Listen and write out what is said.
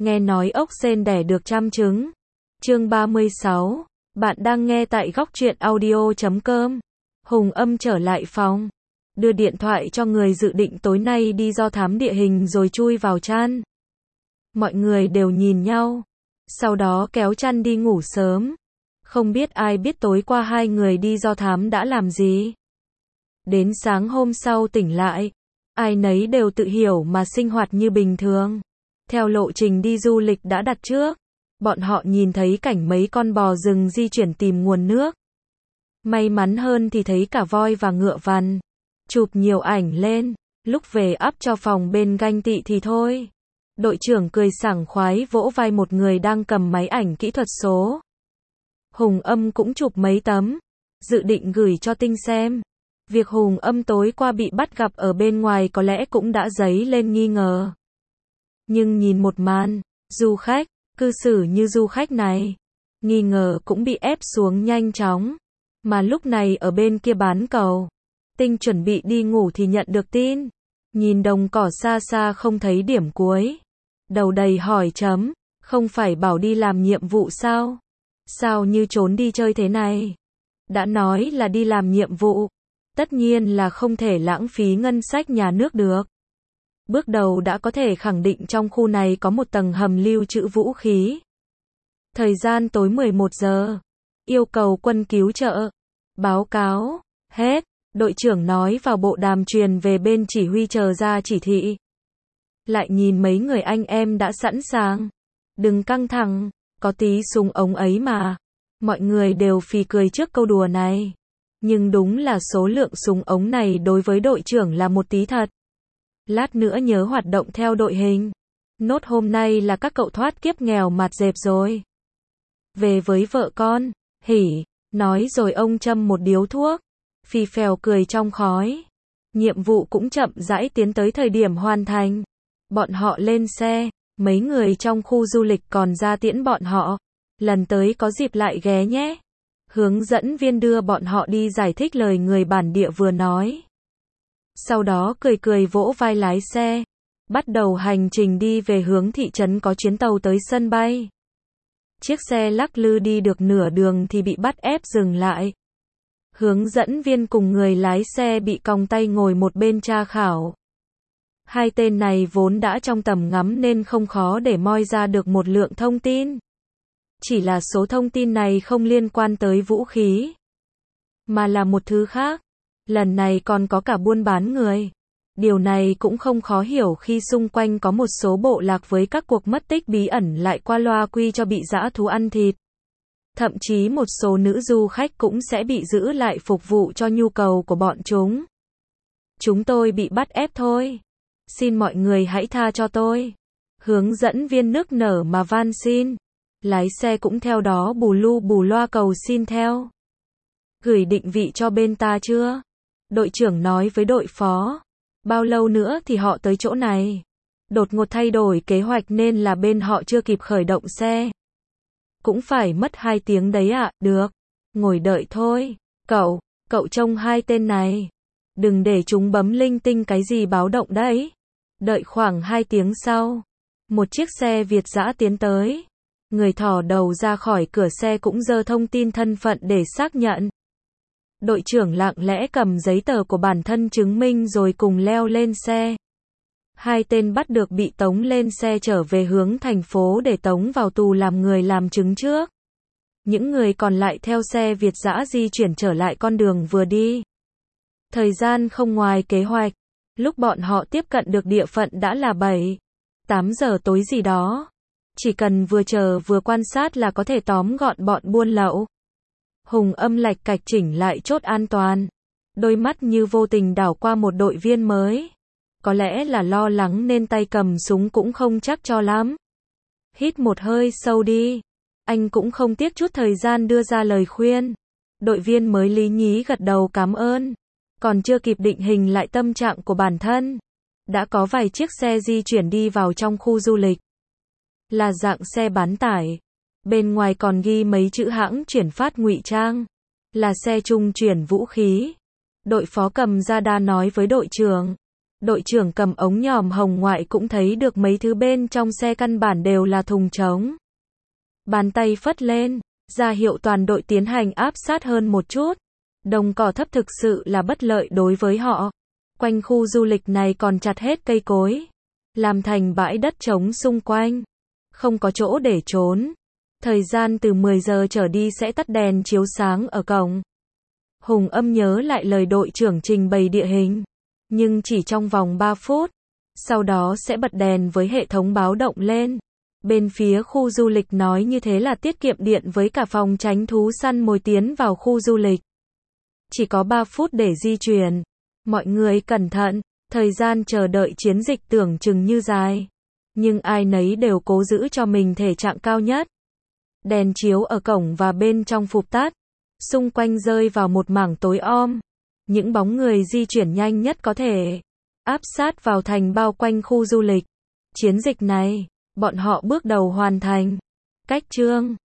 nghe nói ốc sên đẻ được trăm trứng. Chương 36, bạn đang nghe tại góc truyện audio.com. Hùng Âm trở lại phòng, đưa điện thoại cho người dự định tối nay đi do thám địa hình rồi chui vào chăn. Mọi người đều nhìn nhau, sau đó kéo chăn đi ngủ sớm. Không biết ai biết tối qua hai người đi do thám đã làm gì. Đến sáng hôm sau tỉnh lại, ai nấy đều tự hiểu mà sinh hoạt như bình thường. Theo lộ trình đi du lịch đã đặt trước, bọn họ nhìn thấy cảnh mấy con bò rừng di chuyển tìm nguồn nước. May mắn hơn thì thấy cả voi và ngựa vằn. Chụp nhiều ảnh lên, lúc về up cho phòng bên ganh tị thì thôi. Đội trưởng cười sảng khoái vỗ vai một người đang cầm máy ảnh kỹ thuật số. Hùng Âm cũng chụp mấy tấm, dự định gửi cho Tinh xem. Việc Hùng Âm tối qua bị bắt gặp ở bên ngoài có lẽ cũng đã dấy lên nghi ngờ. Nhưng nhìn một màn, du khách, cư xử như du khách này, nghi ngờ cũng bị ép xuống nhanh chóng. Mà lúc này ở bên kia bán cầu, Tinh chuẩn bị đi ngủ thì nhận được tin. Nhìn đồng cỏ xa xa không thấy điểm cuối. Đầu đầy hỏi chấm, không phải bảo đi làm nhiệm vụ sao? Sao như trốn đi chơi thế này? Đã nói là đi làm nhiệm vụ, tất nhiên là không thể lãng phí ngân sách nhà nước được. Bước đầu đã có thể khẳng định trong khu này có một tầng hầm lưu trữ vũ khí. Thời gian tối 11 giờ. Yêu cầu quân cứu trợ. Báo cáo. Hết. Đội trưởng nói vào bộ đàm truyền về bên chỉ huy chờ ra chỉ thị. Lại nhìn mấy người anh em đã sẵn sàng. Đừng căng thẳng, có tí súng ống ấy mà. Mọi người đều phì cười trước câu đùa này. Nhưng đúng là số lượng súng ống này đối với đội trưởng là một tí thật. Lát nữa nhớ hoạt động theo đội hình. Nốt hôm nay là các cậu thoát kiếp nghèo mạt dẹp rồi. Về với vợ con, hỉ, nói rồi ông châm một điếu thuốc. Phì phèo cười trong khói. Nhiệm vụ cũng chậm rãi tiến tới thời điểm hoàn thành. Bọn họ lên xe, mấy người trong khu du lịch còn ra tiễn bọn họ. Lần tới có dịp lại ghé nhé. Hướng dẫn viên đưa bọn họ đi giải thích lời người bản địa vừa nói. Sau đó cười cười vỗ vai lái xe. Bắt đầu hành trình đi về hướng thị trấn có chuyến tàu tới sân bay. Chiếc xe lắc lư đi được nửa đường thì bị bắt ép dừng lại. Hướng dẫn viên cùng người lái xe bị còng tay ngồi một bên tra khảo. Hai tên này vốn đã trong tầm ngắm nên không khó để moi ra được một lượng thông tin. Chỉ là số thông tin này không liên quan tới vũ khí, mà là một thứ khác. Lần này còn có cả buôn bán người. Điều này cũng không khó hiểu khi xung quanh có một số bộ lạc với các cuộc mất tích bí ẩn lại qua loa quy cho bị dã thú ăn thịt. Thậm chí một số nữ du khách cũng sẽ bị giữ lại phục vụ cho nhu cầu của bọn chúng. Chúng tôi bị bắt ép thôi. Xin mọi người hãy tha cho tôi. Hướng dẫn viên nức nở mà van xin. Lái xe cũng theo đó bù lu bù loa cầu xin theo. Gửi định vị cho bên ta chưa? Đội trưởng nói với đội phó. Bao lâu nữa thì họ tới chỗ này? Đột ngột thay đổi kế hoạch nên là bên họ chưa kịp khởi động xe. Cũng phải mất 2 tiếng đấy ạ. Được. Ngồi đợi thôi. Cậu trông hai tên này. Đừng để chúng bấm linh tinh cái gì báo động đấy. Đợi khoảng 2 tiếng sau. Một chiếc xe Việt dã tiến tới. Người thò đầu ra khỏi cửa xe cũng giơ thông tin thân phận để xác nhận. Đội trưởng lặng lẽ cầm giấy tờ của bản thân chứng minh rồi cùng leo lên xe. Hai tên bắt được bị tống lên xe trở về hướng thành phố để tống vào tù làm người làm chứng trước. Những người còn lại theo xe Việt dã di chuyển trở lại con đường vừa đi. Thời gian không ngoài kế hoạch. Lúc bọn họ tiếp cận được địa phận đã là 7-8 giờ tối gì đó. Chỉ cần vừa chờ vừa quan sát là có thể tóm gọn bọn buôn lậu. Hùng Âm lạch cạch chỉnh lại chốt an toàn. Đôi mắt như vô tình đảo qua một đội viên mới. Có lẽ là lo lắng nên tay cầm súng cũng không chắc cho lắm. Hít một hơi sâu đi. Anh cũng không tiếc chút thời gian đưa ra lời khuyên. Đội viên mới lý nhí gật đầu cảm ơn. Còn chưa kịp định hình lại tâm trạng của bản thân. Đã có vài chiếc xe di chuyển đi vào trong khu du lịch. Là dạng xe bán tải. Bên ngoài còn ghi mấy chữ hãng chuyển phát ngụy trang. Là xe trung chuyển vũ khí. Đội phó cầm ra đa nói với đội trưởng. Đội trưởng cầm ống nhòm hồng ngoại cũng thấy được mấy thứ bên trong xe căn bản đều là thùng trống. Bàn tay phất lên, ra hiệu toàn đội tiến hành áp sát hơn một chút. Đồng cỏ thấp thực sự là bất lợi đối với họ. Quanh khu du lịch này còn chặt hết cây cối, làm thành bãi đất trống xung quanh. Không có chỗ để trốn. Thời gian từ 10 giờ trở đi sẽ tắt đèn chiếu sáng ở cổng. Hùng Âm nhớ lại lời đội trưởng trình bày địa hình. Nhưng chỉ trong vòng 3 phút. Sau đó sẽ bật đèn với hệ thống báo động lên. Bên phía khu du lịch nói như thế là tiết kiệm điện với cả phòng tránh thú săn mồi tiến vào khu du lịch. Chỉ có 3 phút để di chuyển. Mọi người cẩn thận, thời gian chờ đợi chiến dịch tưởng chừng như dài. Nhưng ai nấy đều cố giữ cho mình thể trạng cao nhất. Đèn chiếu ở cổng và bên trong phụp tắt. Xung quanh rơi vào một mảng tối om. Những bóng người di chuyển nhanh nhất có thể. Áp sát vào thành bao quanh khu du lịch. Chiến dịch này, bọn họ bước đầu hoàn thành. Cách chương